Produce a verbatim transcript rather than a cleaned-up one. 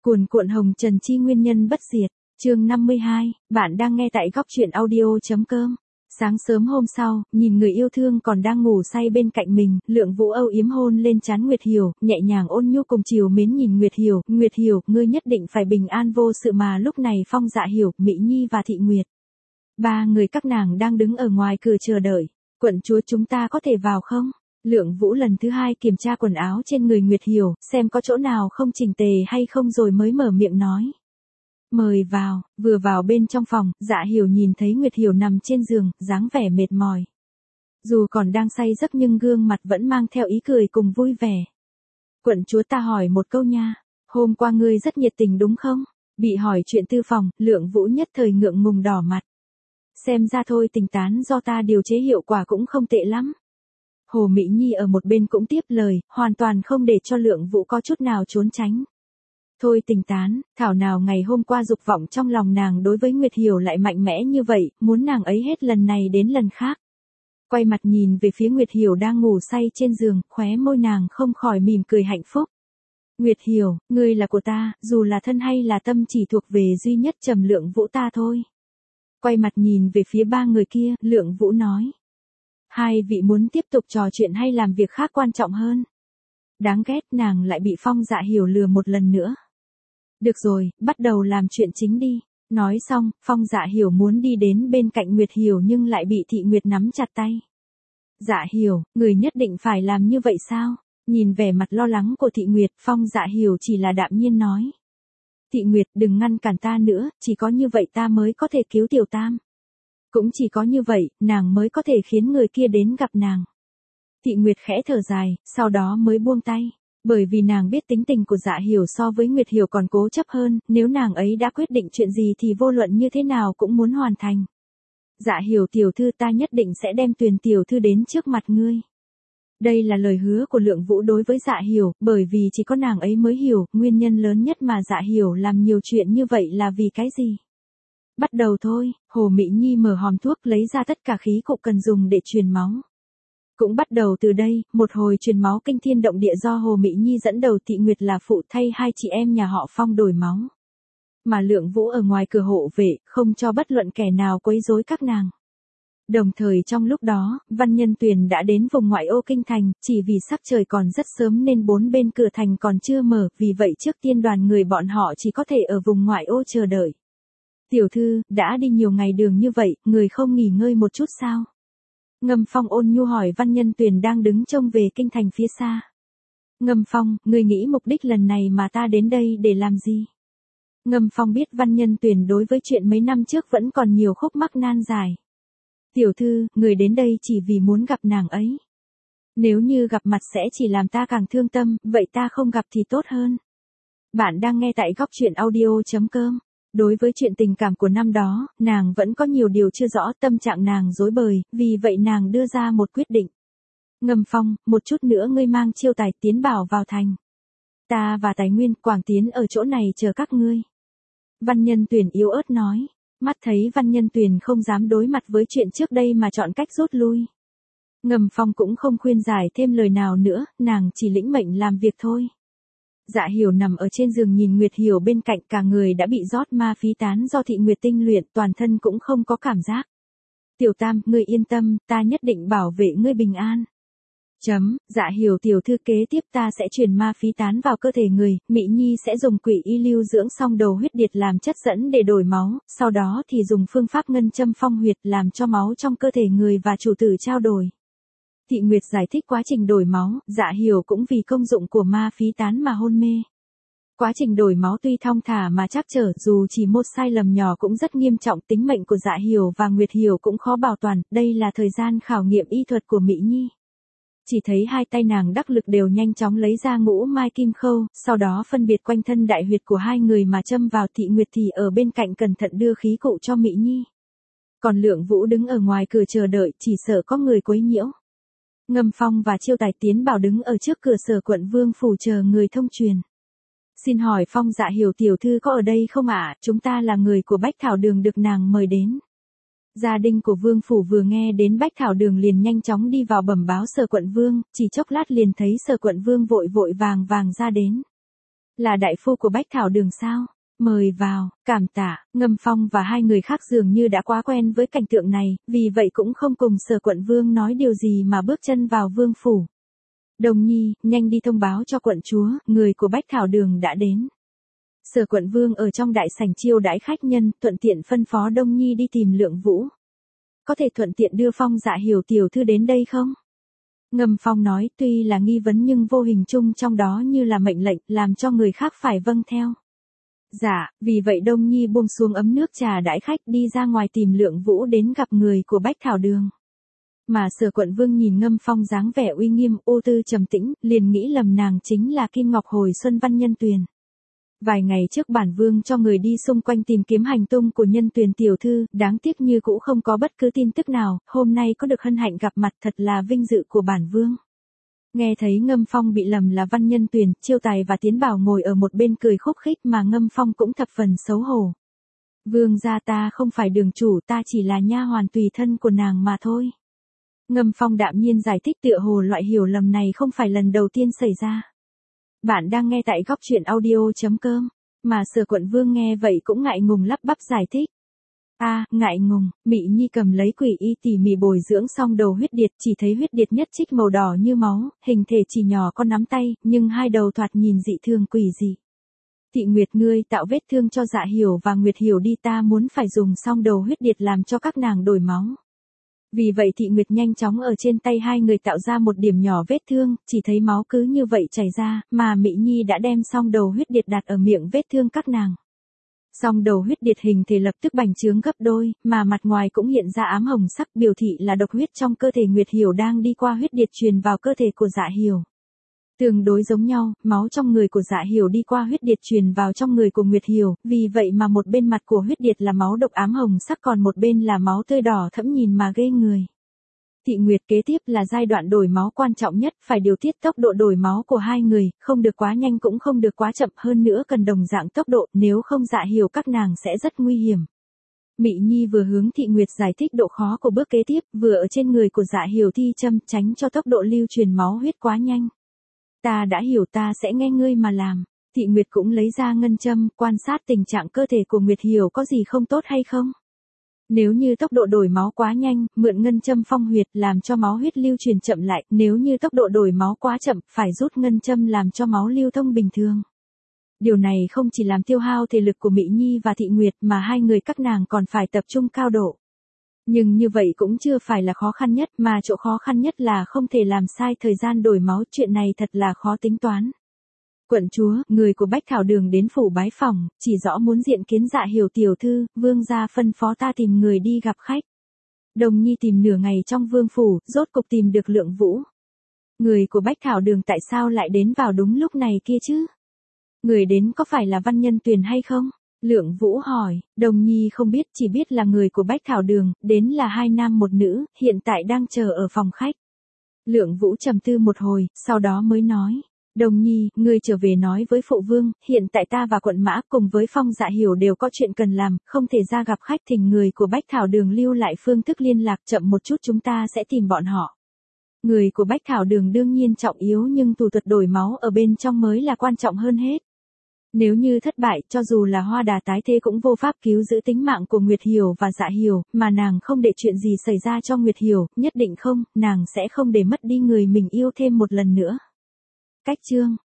Cuồn cuộn hồng trần chi nguyên nhân bất diệt, chương năm mươi hai, bạn đang nghe tại góc truyện audio.com. Sáng sớm hôm sau, nhìn người yêu thương còn đang ngủ say bên cạnh mình, Lượng Vũ âu yếm hôn lên trán Nguyệt Hiểu, nhẹ nhàng ôn nhu cùng chiều mến nhìn Nguyệt Hiểu, Nguyệt Hiểu, ngươi nhất định phải bình an vô sự mà. Lúc này Phong Dạ Hiểu, Mỹ Nhi và Thị Nguyệt, ba người các nàng đang đứng ở ngoài cửa chờ đợi. Quận chúa, chúng ta có thể vào không? Lượng Vũ lần thứ hai kiểm tra quần áo trên người Nguyệt Hiểu, xem có chỗ nào không chỉnh tề hay không rồi mới mở miệng nói. Mời vào. Vừa vào bên trong phòng, Dạ Hiểu nhìn thấy Nguyệt Hiểu nằm trên giường, dáng vẻ mệt mỏi. Dù còn đang say giấc nhưng gương mặt vẫn mang theo ý cười cùng vui vẻ. Quận chúa, ta hỏi một câu nha, hôm qua ngươi rất nhiệt tình đúng không? Bị hỏi chuyện tư phòng, Lượng Vũ nhất thời ngượng ngùng đỏ mặt. Xem ra thôi, tình tán do ta điều chế hiệu quả cũng không tệ lắm. Hồ Mỹ Nhi ở một bên cũng tiếp lời, hoàn toàn không để cho Lượng Vũ có chút nào trốn tránh. Thôi tình tán, thảo nào ngày hôm qua dục vọng trong lòng nàng đối với Nguyệt Hiểu lại mạnh mẽ như vậy, muốn nàng ấy hết lần này đến lần khác. Quay mặt nhìn về phía Nguyệt Hiểu đang ngủ say trên giường, khóe môi nàng không khỏi mỉm cười hạnh phúc. Nguyệt Hiểu, ngươi là của ta, dù là thân hay là tâm chỉ thuộc về duy nhất Trầm Lượng Vũ ta thôi. Quay mặt nhìn về phía ba người kia, Lượng Vũ nói. Hai vị muốn tiếp tục trò chuyện hay làm việc khác quan trọng hơn? Đáng ghét, nàng lại bị Phong Dạ Hiểu lừa một lần nữa. Được rồi, bắt đầu làm chuyện chính đi. Nói xong, Phong Dạ Hiểu muốn đi đến bên cạnh Nguyệt Hiểu nhưng lại bị Thị Nguyệt nắm chặt tay. Dạ Hiểu, người nhất định phải làm như vậy sao? Nhìn vẻ mặt lo lắng của Thị Nguyệt, Phong Dạ Hiểu chỉ là đạm nhiên nói. Thị Nguyệt, đừng ngăn cản ta nữa, chỉ có như vậy ta mới có thể cứu Tiểu Tam. Cũng chỉ có như vậy, nàng mới có thể khiến người kia đến gặp nàng. Thị Nguyệt khẽ thở dài, sau đó mới buông tay. Bởi vì nàng biết tính tình của Dạ Hiểu so với Nguyệt Hiểu còn cố chấp hơn, nếu nàng ấy đã quyết định chuyện gì thì vô luận như thế nào cũng muốn hoàn thành. Dạ Hiểu tiểu thư, ta nhất định sẽ đem Tuyền tiểu thư đến trước mặt ngươi. Đây là lời hứa của Lượng Vũ đối với Dạ Hiểu, bởi vì chỉ có nàng ấy mới hiểu, nguyên nhân lớn nhất mà Dạ Hiểu làm nhiều chuyện như vậy là vì cái gì. Bắt đầu thôi. Hồ Mỹ Nhi mở hòm thuốc lấy ra tất cả khí cụ cần dùng để truyền máu. Cũng bắt đầu từ đây, một hồi truyền máu kinh thiên động địa do Hồ Mỹ Nhi dẫn đầu. Thị Nguyệt là phụ thay hai chị em nhà họ Phong đổi máu. Mà Lượng Vũ ở ngoài cửa hộ vệ, không cho bất luận kẻ nào quấy rối các nàng. Đồng thời trong lúc đó, Văn Nhân Tuyền đã đến vùng ngoại ô kinh thành, chỉ vì sắc trời còn rất sớm nên bốn bên cửa thành còn chưa mở, vì vậy trước tiên đoàn người bọn họ chỉ có thể ở vùng ngoại ô chờ đợi. Tiểu thư, đã đi nhiều ngày đường như vậy, người không nghỉ ngơi một chút sao? Ngâm Phong ôn nhu hỏi Văn Nhân Tuyền đang đứng trông về kinh thành phía xa. Ngâm Phong, người nghĩ mục đích lần này mà ta đến đây để làm gì? Ngâm Phong biết Văn Nhân Tuyền đối với chuyện mấy năm trước vẫn còn nhiều khúc mắc nan giải. Tiểu thư, người đến đây chỉ vì muốn gặp nàng ấy. Nếu như gặp mặt sẽ chỉ làm ta càng thương tâm, vậy ta không gặp thì tốt hơn. Bạn đang nghe tại góc truyện audio.com. Đối với chuyện tình cảm của năm đó, nàng vẫn có nhiều điều chưa rõ, tâm trạng nàng rối bời, vì vậy nàng đưa ra một quyết định. Ngâm Phong, một chút nữa ngươi mang chiêu tài tiến bảo vào thành. Ta và tài nguyên Quảng Tiến ở chỗ này chờ các ngươi. Văn Nhân Tuyền yếu ớt nói. Mắt thấy Văn Nhân Tuyền không dám đối mặt với chuyện trước đây mà chọn cách rút lui. Ngâm Phong cũng không khuyên giải thêm lời nào nữa, nàng chỉ lĩnh mệnh làm việc thôi. Dạ Hiểu nằm ở trên giường nhìn Nguyệt Hiểu bên cạnh, cả người đã bị rót ma phí tán do Thị Nguyệt tinh luyện, toàn thân cũng không có cảm giác. Tiểu Tam, ngươi yên tâm, ta nhất định bảo vệ ngươi bình an. Chấm, Dạ Hiểu tiểu thư, kế tiếp ta sẽ truyền ma phí tán vào cơ thể người, Mỹ Nhi sẽ dùng quỷ y lưu dưỡng xong đầu huyết điệt làm chất dẫn để đổi máu, sau đó thì dùng phương pháp ngân châm phong huyệt làm cho máu trong cơ thể người và chủ tử trao đổi. Thị Nguyệt giải thích quá trình đổi máu, Dạ Hiểu cũng vì công dụng của ma phí tán mà hôn mê. Quá trình đổi máu tuy thong thả mà trắc trở, dù chỉ một sai lầm nhỏ cũng rất nghiêm trọng, tính mệnh của Dạ Hiểu và Nguyệt Hiểu cũng khó bảo toàn, đây là thời gian khảo nghiệm y thuật của Mỹ Nhi. Chỉ thấy hai tay nàng đắc lực đều nhanh chóng lấy ra ngũ mai kim khâu, sau đó phân biệt quanh thân đại huyệt của hai người mà châm vào. Thị Nguyệt thì ở bên cạnh cẩn thận đưa khí cụ cho Mỹ Nhi. Còn Lượng Vũ đứng ở ngoài cửa chờ đợi, chỉ sợ có người quấy nhiễu. Ngâm Phong và chiêu tài tiến bảo đứng ở trước cửa Sở Quận Vương phủ chờ người thông truyền. Xin hỏi Phong Dạ Hiểu tiểu thư có ở đây không ạ? Chúng ta là người của Bách Thảo Đường được nàng mời đến. Gia đình của Vương phủ vừa nghe đến Bách Thảo Đường liền nhanh chóng đi vào bẩm báo Sở Quận Vương, chỉ chốc lát liền thấy Sở Quận Vương vội vội vàng vàng ra đến. Là đại phu của Bách Thảo Đường sao? Mời vào, cảm tạ. Ngâm Phong và hai người khác dường như đã quá quen với cảnh tượng này, vì vậy cũng không cùng Sở quận vương nói điều gì mà bước chân vào vương phủ. Đồng Nhi, nhanh đi thông báo cho quận chúa, người của Bách Thảo Đường đã đến. Sở quận vương ở trong đại sảnh chiêu đãi khách nhân, thuận tiện phân phó Đông Nhi đi tìm Lượng Vũ. Có thể thuận tiện đưa Phong Dạ Hiểu tiểu thư đến đây không? Ngâm Phong nói, tuy là nghi vấn nhưng vô hình chung trong đó như là mệnh lệnh, làm cho người khác phải vâng theo. Dạ, vì vậy Đông Nhi buông xuống ấm nước trà đãi khách đi ra ngoài tìm Lượng Vũ đến gặp người của Bách Thảo Đường. Mà Sở quận vương nhìn Ngâm Phong dáng vẻ uy nghiêm, ô tư trầm tĩnh, liền nghĩ lầm nàng chính là Kim Ngọc hồi xuân văn Nhân Tuyền. Vài ngày trước bản vương cho người đi xung quanh tìm kiếm hành tung của Nhân Tuyền tiểu thư, đáng tiếc như cũng không có bất cứ tin tức nào, hôm nay có được hân hạnh gặp mặt thật là vinh dự của bản vương. Nghe thấy Ngâm Phong bị lầm là Văn Nhân Tuyền, Chiêu Tài và Tiến Bảo ngồi ở một bên cười khúc khích mà Ngâm Phong cũng thập phần xấu hổ. Vương gia, ta không phải đường chủ, ta chỉ là nha hoàn tùy thân của nàng mà thôi. Ngâm Phong đạm nhiên giải thích, tựa hồ loại hiểu lầm này không phải lần đầu tiên xảy ra. Bạn đang nghe tại góc truyện audio chấm com, mà Sở quận vương nghe vậy cũng ngại ngùng lắp bắp giải thích. A, à, ngại ngùng. Mị Nhi cầm lấy quỷ y tỉ mỉ bồi dưỡng xong đầu huyết điệt, chỉ thấy huyết điệt nhất trích màu đỏ như máu, hình thể chỉ nhỏ con nắm tay, nhưng hai đầu thoạt nhìn dị thường quỷ dị. Thị Nguyệt, ngươi tạo vết thương cho Dạ Hiểu và Nguyệt Hiểu đi, ta muốn phải dùng xong đầu huyết điệt làm cho các nàng đổi máu. Vì vậy Thị Nguyệt nhanh chóng ở trên tay hai người tạo ra một điểm nhỏ vết thương, chỉ thấy máu cứ như vậy chảy ra, mà Mị Nhi đã đem xong đầu huyết điệt đặt ở miệng vết thương các nàng. Xong đầu huyết điệt hình thể lập tức bành trướng gấp đôi, mà mặt ngoài cũng hiện ra ám hồng sắc, biểu thị là độc huyết trong cơ thể Nguyệt Hiểu đang đi qua huyết điệt truyền vào cơ thể của Dạ Hiểu. Tương đối giống nhau, máu trong người của Dạ Hiểu đi qua huyết điệt truyền vào trong người của Nguyệt Hiểu, vì vậy mà một bên mặt của huyết điệt là máu độc ám hồng sắc, còn một bên là máu tươi đỏ thẫm nhìn mà ghê người. Thị Nguyệt, kế tiếp là giai đoạn đổi máu quan trọng nhất, phải điều tiết tốc độ đổi máu của hai người, không được quá nhanh cũng không được quá chậm, hơn nữa cần đồng dạng tốc độ, nếu không Dạ Hiểu các nàng sẽ rất nguy hiểm. Mị Nhi vừa hướng Thị Nguyệt giải thích độ khó của bước kế tiếp, vừa ở trên người của Dạ Hiểu thi châm, tránh cho tốc độ lưu truyền máu huyết quá nhanh. Ta đã hiểu, ta sẽ nghe ngươi mà làm. Thị Nguyệt cũng lấy ra ngân châm, quan sát tình trạng cơ thể của Nguyệt Hiểu có gì không tốt hay không. Nếu như tốc độ đổi máu quá nhanh, mượn ngân châm phong huyệt làm cho máu huyết lưu truyền chậm lại, nếu như tốc độ đổi máu quá chậm, phải rút ngân châm làm cho máu lưu thông bình thường. Điều này không chỉ làm tiêu hao thể lực của Mị Nhi và Thị Nguyệt mà hai người các nàng còn phải tập trung cao độ. Nhưng như vậy cũng chưa phải là khó khăn nhất, mà chỗ khó khăn nhất là không thể làm sai thời gian đổi máu, chuyện này thật là khó tính toán. Quận chúa, người của Bách Thảo Đường đến phủ bái phỏng, chỉ rõ muốn diện kiến Dạ Hiểu tiểu thư, vương gia phân phó ta tìm người đi gặp khách. Đồng Nhi tìm nửa ngày trong vương phủ, rốt cục tìm được Lượng Vũ. Người của Bách Thảo Đường tại sao lại đến vào đúng lúc này kia chứ? Người đến có phải là Văn Nhân Tuyền hay không? Lượng Vũ hỏi. Đồng Nhi không biết, chỉ biết là người của Bách Thảo Đường, đến là hai nam một nữ, hiện tại đang chờ ở phòng khách. Lượng Vũ trầm tư một hồi, sau đó mới nói. Đồng Nhi, ngươi trở về nói với phụ vương, hiện tại ta và quận mã cùng với Phong Dạ Hiểu đều có chuyện cần làm, không thể ra gặp khách, thỉnh người của Bách Thảo Đường lưu lại phương thức liên lạc, chậm một chút chúng ta sẽ tìm bọn họ. Người của Bách Thảo Đường đương nhiên trọng yếu, nhưng thủ thuật đổi máu ở bên trong mới là quan trọng hơn hết. Nếu như thất bại, cho dù là Hoa Đà tái thế cũng vô pháp cứu giữ tính mạng của Nguyệt Hiểu và Dạ Hiểu, mà nàng không để chuyện gì xảy ra cho Nguyệt Hiểu, nhất định không, nàng sẽ không để mất đi người mình yêu thêm một lần nữa. Cách chương